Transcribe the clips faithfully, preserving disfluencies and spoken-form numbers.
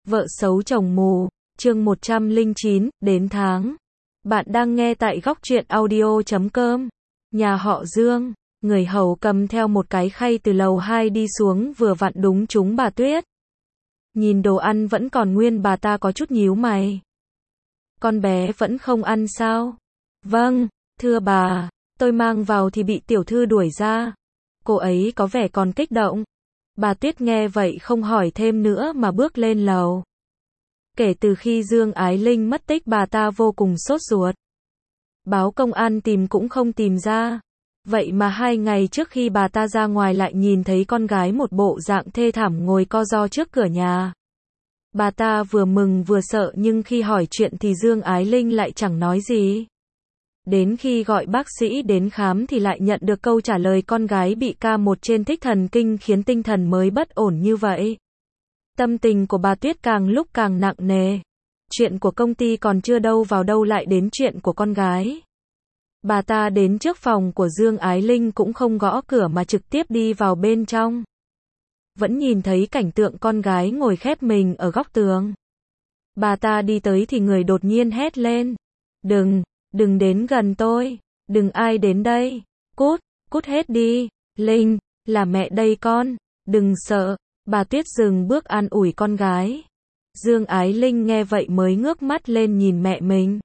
Vợ xấu chồng mù, chương một trăm lẻ chín, đến tháng. Bạn đang nghe tại góc truyện audio chấm com. Nhà họ Dương, người hầu cầm theo một cái khay từ lầu hai đi xuống vừa vặn đúng trúng bà Tuyết. Nhìn đồ ăn vẫn còn nguyên, bà ta có chút nhíu mày. Con bé vẫn không ăn sao? Vâng, thưa bà, tôi mang vào thì bị tiểu thư đuổi ra. Cô ấy có vẻ còn kích động. Bà Tuyết nghe vậy không hỏi thêm nữa mà bước lên lầu. Kể từ khi Dương Ái Linh mất tích, bà ta vô cùng sốt ruột. Báo công an tìm cũng không tìm ra. Vậy mà hai ngày trước khi bà ta ra ngoài lại nhìn thấy con gái một bộ dạng thê thảm ngồi co ro trước cửa nhà. Bà ta vừa mừng vừa sợ, nhưng khi hỏi chuyện thì Dương Ái Linh lại chẳng nói gì. Đến khi gọi bác sĩ đến khám thì lại nhận được câu trả lời con gái bị ca một trên thích thần kinh khiến tinh thần mới bất ổn như vậy. Tâm tình của bà Tuyết càng lúc càng nặng nề. Chuyện của công ty còn chưa đâu vào đâu lại đến chuyện của con gái. Bà ta đến trước phòng của Dương Ái Linh cũng không gõ cửa mà trực tiếp đi vào bên trong. Vẫn nhìn thấy cảnh tượng con gái ngồi khép mình ở góc tường. Bà ta đi tới thì người đột nhiên hét lên. Đừng, đừng đến gần tôi, đừng ai đến đây, cút, cút hết đi, Linh, là mẹ đây con, đừng sợ. Bà Tuyết dừng bước an ủi con gái. Dương Ái Linh nghe vậy mới ngước mắt lên nhìn mẹ mình.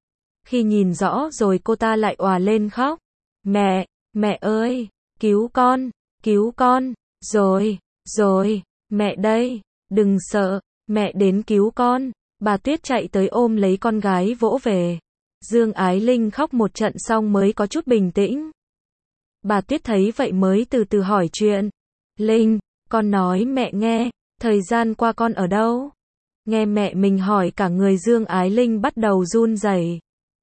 Khi nhìn rõ rồi cô ta lại òa lên khóc. Mẹ, mẹ ơi, cứu con, cứu con, rồi, rồi, mẹ đây, đừng sợ, mẹ đến cứu con. Bà Tuyết chạy tới ôm lấy con gái vỗ về. Dương Ái Linh khóc một trận xong mới có chút bình tĩnh. Bà Tuyết thấy vậy mới từ từ hỏi chuyện. Linh, con nói mẹ nghe, thời gian qua con ở đâu? Nghe mẹ mình hỏi cả người Dương Ái Linh bắt đầu run rẩy.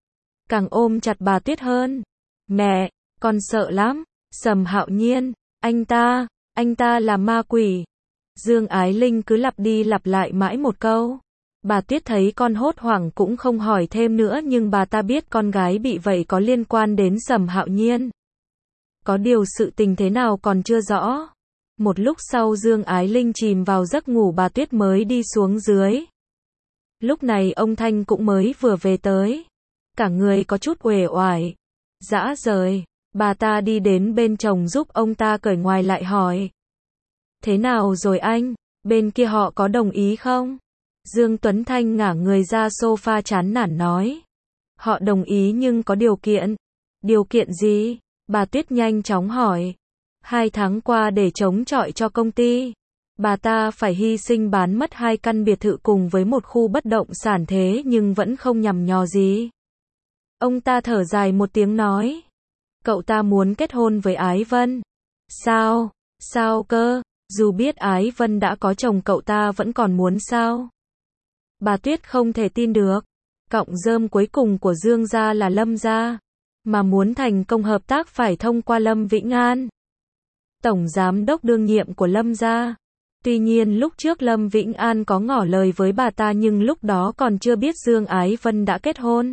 Càng ôm chặt bà Tuyết hơn. Mẹ, con sợ lắm, Sầm Hạo Nhiên, anh ta, anh ta là ma quỷ. Dương Ái Linh cứ lặp đi lặp lại mãi một câu. Bà Tuyết thấy con hốt hoảng cũng không hỏi thêm nữa, nhưng bà ta biết con gái bị vậy có liên quan đến Sầm Hạo Nhiên. Có điều sự tình thế nào còn chưa rõ. Một lúc sau Dương Ái Linh chìm vào giấc ngủ, bà Tuyết mới đi xuống dưới. Lúc này ông Thanh cũng mới vừa về tới. Cả người có chút uể oải, rã rời. Bà ta đi đến bên chồng giúp ông ta cởi ngoài lại hỏi. Thế nào rồi anh? Bên kia họ có đồng ý không? Dương Tuấn Thanh ngả người ra sofa chán nản nói. Họ đồng ý nhưng có điều kiện. Điều kiện gì? Bà Tuyết nhanh chóng hỏi. Hai tháng qua để chống chọi cho công ty, bà ta phải hy sinh bán mất hai căn biệt thự cùng với một khu bất động sản, thế nhưng vẫn không nhằm nhò gì. Ông ta thở dài một tiếng nói. Cậu ta muốn kết hôn với Ái Vân. Sao? Sao cơ? Dù biết Ái Vân đã có chồng cậu ta vẫn còn muốn sao? Bà Tuyết không thể tin được. Cọng rơm cuối cùng của Dương gia là Lâm gia. Mà muốn thành công hợp tác phải thông qua Lâm Vĩnh An, tổng giám đốc đương nhiệm của Lâm gia. Tuy nhiên lúc trước Lâm Vĩnh An có ngỏ lời với bà ta, nhưng lúc đó còn chưa biết Dương Ái Vân đã kết hôn.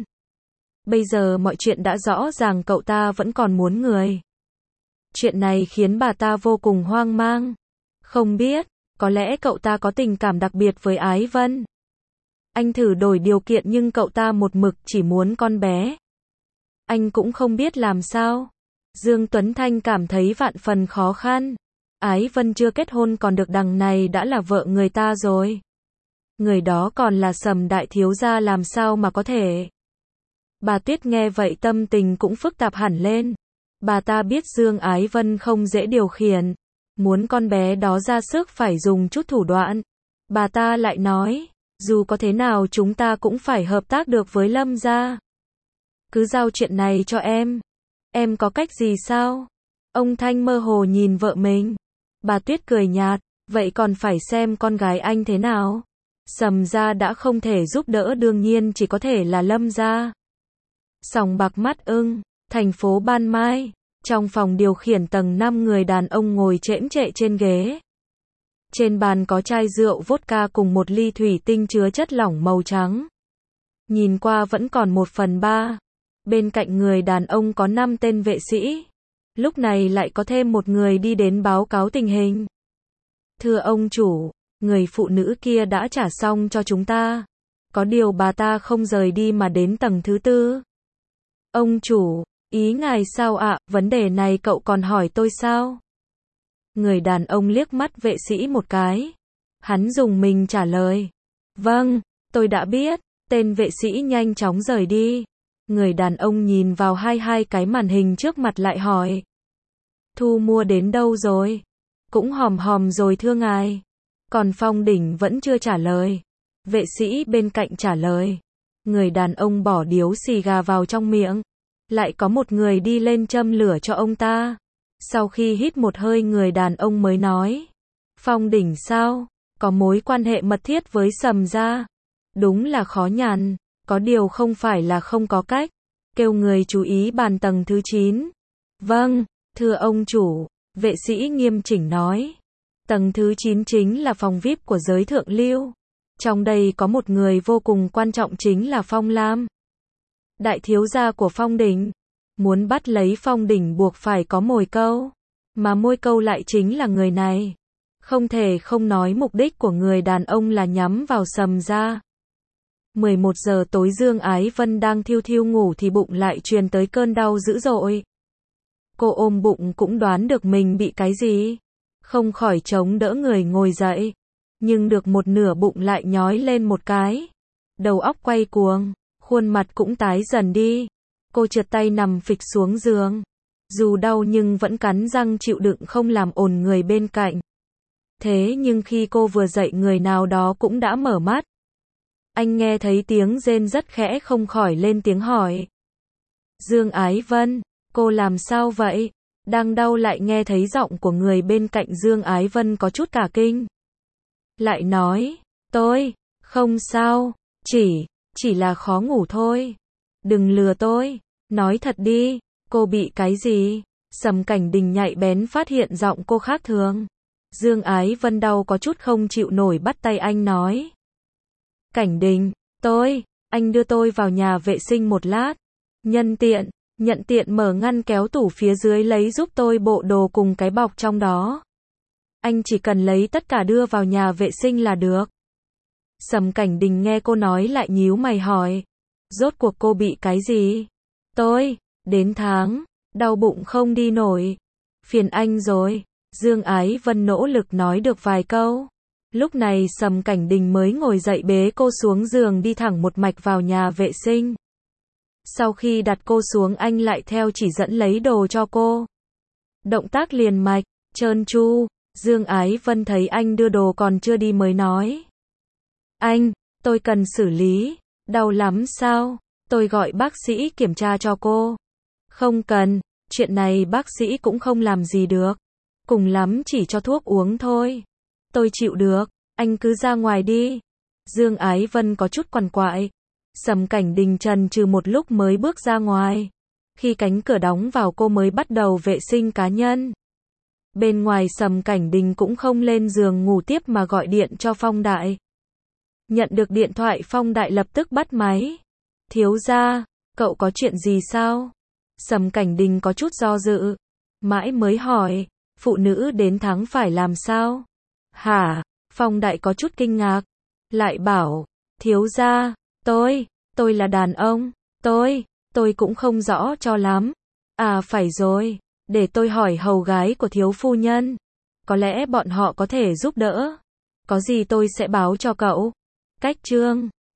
Bây giờ mọi chuyện đã rõ ràng, cậu ta vẫn còn muốn người. Chuyện này khiến bà ta vô cùng hoang mang. Không biết, có lẽ cậu ta có tình cảm đặc biệt với Ái Vân. Anh thử đổi điều kiện nhưng cậu ta một mực chỉ muốn con bé. Anh cũng không biết làm sao. Dương Tuấn Thanh cảm thấy vạn phần khó khăn. Ái Vân chưa kết hôn còn được, đằng này đã là vợ người ta rồi. Người đó còn là Sầm đại thiếu gia, làm sao mà có thể. Bà Tuyết nghe vậy tâm tình cũng phức tạp hẳn lên. Bà ta biết Dương Ái Vân không dễ điều khiển. Muốn con bé đó ra sức phải dùng chút thủ đoạn. Bà ta lại nói, dù có thế nào chúng ta cũng phải hợp tác được với Lâm gia. Cứ giao chuyện này cho em. Em có cách gì sao? Ông Thanh mơ hồ nhìn vợ mình. Bà Tuyết cười nhạt, vậy còn phải xem con gái anh thế nào. Sầm gia đã không thể giúp đỡ, đương nhiên chỉ có thể là Lâm gia. Sòng bạc Mắt Ưng, thành phố Ban Mai. Trong phòng điều khiển tầng năm, người đàn ông ngồi chễm chệ trên ghế. Trên bàn có chai rượu vodka cùng một ly thủy tinh chứa chất lỏng màu trắng. Nhìn qua vẫn còn một phần ba. Bên cạnh người đàn ông có năm tên vệ sĩ. Lúc này lại có thêm một người đi đến báo cáo tình hình. Thưa ông chủ, người phụ nữ kia đã trả xong cho chúng ta. Có điều bà ta không rời đi mà đến tầng thứ tư. Ông chủ, ý ngài sao ạ, vấn đề này cậu còn hỏi tôi sao? Người đàn ông liếc mắt vệ sĩ một cái. Hắn dùng mình trả lời. Vâng, tôi đã biết. Tên vệ sĩ nhanh chóng rời đi. Người đàn ông nhìn vào hai hai cái màn hình trước mặt lại hỏi. Thu mua đến đâu rồi? Cũng hòm hòm rồi thưa ngài. Còn Phong Đỉnh vẫn chưa trả lời. Vệ sĩ bên cạnh trả lời. Người đàn ông bỏ điếu xì gà vào trong miệng. Lại có một người đi lên châm lửa cho ông ta. Sau khi hít một hơi người đàn ông mới nói. Phong Đỉnh sao? Có mối quan hệ mật thiết với Sầm gia. Đúng là khó nhằn. Có điều không phải là không có cách. Kêu người chú ý bàn tầng thứ chín. Vâng, thưa ông chủ. Vệ sĩ nghiêm chỉnh nói. Tầng thứ chín chính là phòng vi ai pi của giới thượng lưu. Trong đây có một người vô cùng quan trọng chính là Phong Lam. Đại thiếu gia của Phong Đỉnh. Muốn bắt lấy Phong Đỉnh buộc phải có mồi câu. Mà môi câu lại chính là người này. Không thể không nói mục đích của người đàn ông là nhắm vào Sầm gia. mười một giờ tối Dương Ái Vân đang thiêu thiêu ngủ thì bụng lại truyền tới cơn đau dữ dội. Cô ôm bụng cũng đoán được mình bị cái gì. Không khỏi chống đỡ người ngồi dậy. Nhưng được một nửa bụng lại nhói lên một cái. Đầu óc quay cuồng, khuôn mặt cũng tái dần đi. Cô trượt tay nằm phịch xuống giường. Dù đau nhưng vẫn cắn răng chịu đựng không làm ồn người bên cạnh. Thế nhưng khi cô vừa dậy người nào đó cũng đã mở mắt. Anh nghe thấy tiếng rên rất khẽ không khỏi lên tiếng hỏi. Dương Ái Vân, cô làm sao vậy? Đang đau lại nghe thấy giọng của người bên cạnh Dương Ái Vân có chút cả kinh. Lại nói, tôi, không sao, chỉ, chỉ là khó ngủ thôi. Đừng lừa tôi, nói thật đi, cô bị cái gì? Sầm Cảnh Đình nhạy bén phát hiện giọng cô khác thường. Dương Ái Vân đau có chút không chịu nổi bắt tay anh nói. Cảnh Đình, tôi, anh đưa tôi vào nhà vệ sinh một lát. Nhân tiện, nhận tiện mở ngăn kéo tủ phía dưới lấy giúp tôi bộ đồ cùng cái bọc trong đó. Anh chỉ cần lấy tất cả đưa vào nhà vệ sinh là được. Sầm Cảnh Đình nghe cô nói lại nhíu mày hỏi. Rốt cuộc cô bị cái gì? Tôi, đến tháng, đau bụng không đi nổi. Phiền anh rồi. Dương Ái Vân nỗ lực nói được vài câu. Lúc này Sầm Cảnh Đình mới ngồi dậy bế cô xuống giường đi thẳng một mạch vào nhà vệ sinh. Sau khi đặt cô xuống anh lại theo chỉ dẫn lấy đồ cho cô. Động tác liền mạch, trơn tru. Dương Ái Vân thấy anh đưa đồ còn chưa đi mới nói. Anh, tôi cần xử lý. Đau lắm sao? Tôi gọi bác sĩ kiểm tra cho cô. Không cần, chuyện này bác sĩ cũng không làm gì được. Cùng lắm chỉ cho thuốc uống thôi. Tôi chịu được, anh cứ ra ngoài đi. Dương Ái Vân có chút quằn quại. Sầm Cảnh Đình chần chừ một lúc mới bước ra ngoài. Khi cánh cửa đóng vào cô mới bắt đầu vệ sinh cá nhân. Bên ngoài Sầm Cảnh Đình cũng không lên giường ngủ tiếp mà gọi điện cho Phong Đại. Nhận được điện thoại Phong Đại lập tức bắt máy. Thiếu gia, cậu có chuyện gì sao? Sầm Cảnh Đình có chút do dự. Mãi mới hỏi, phụ nữ đến tháng phải làm sao? Hả? Phong Đại có chút kinh ngạc. Lại bảo, thiếu gia, tôi, tôi là đàn ông. Tôi, tôi cũng không rõ cho lắm. À phải rồi, để tôi hỏi hầu gái của thiếu phu nhân. Có lẽ bọn họ có thể giúp đỡ. Có gì tôi sẽ báo cho cậu. Cách chương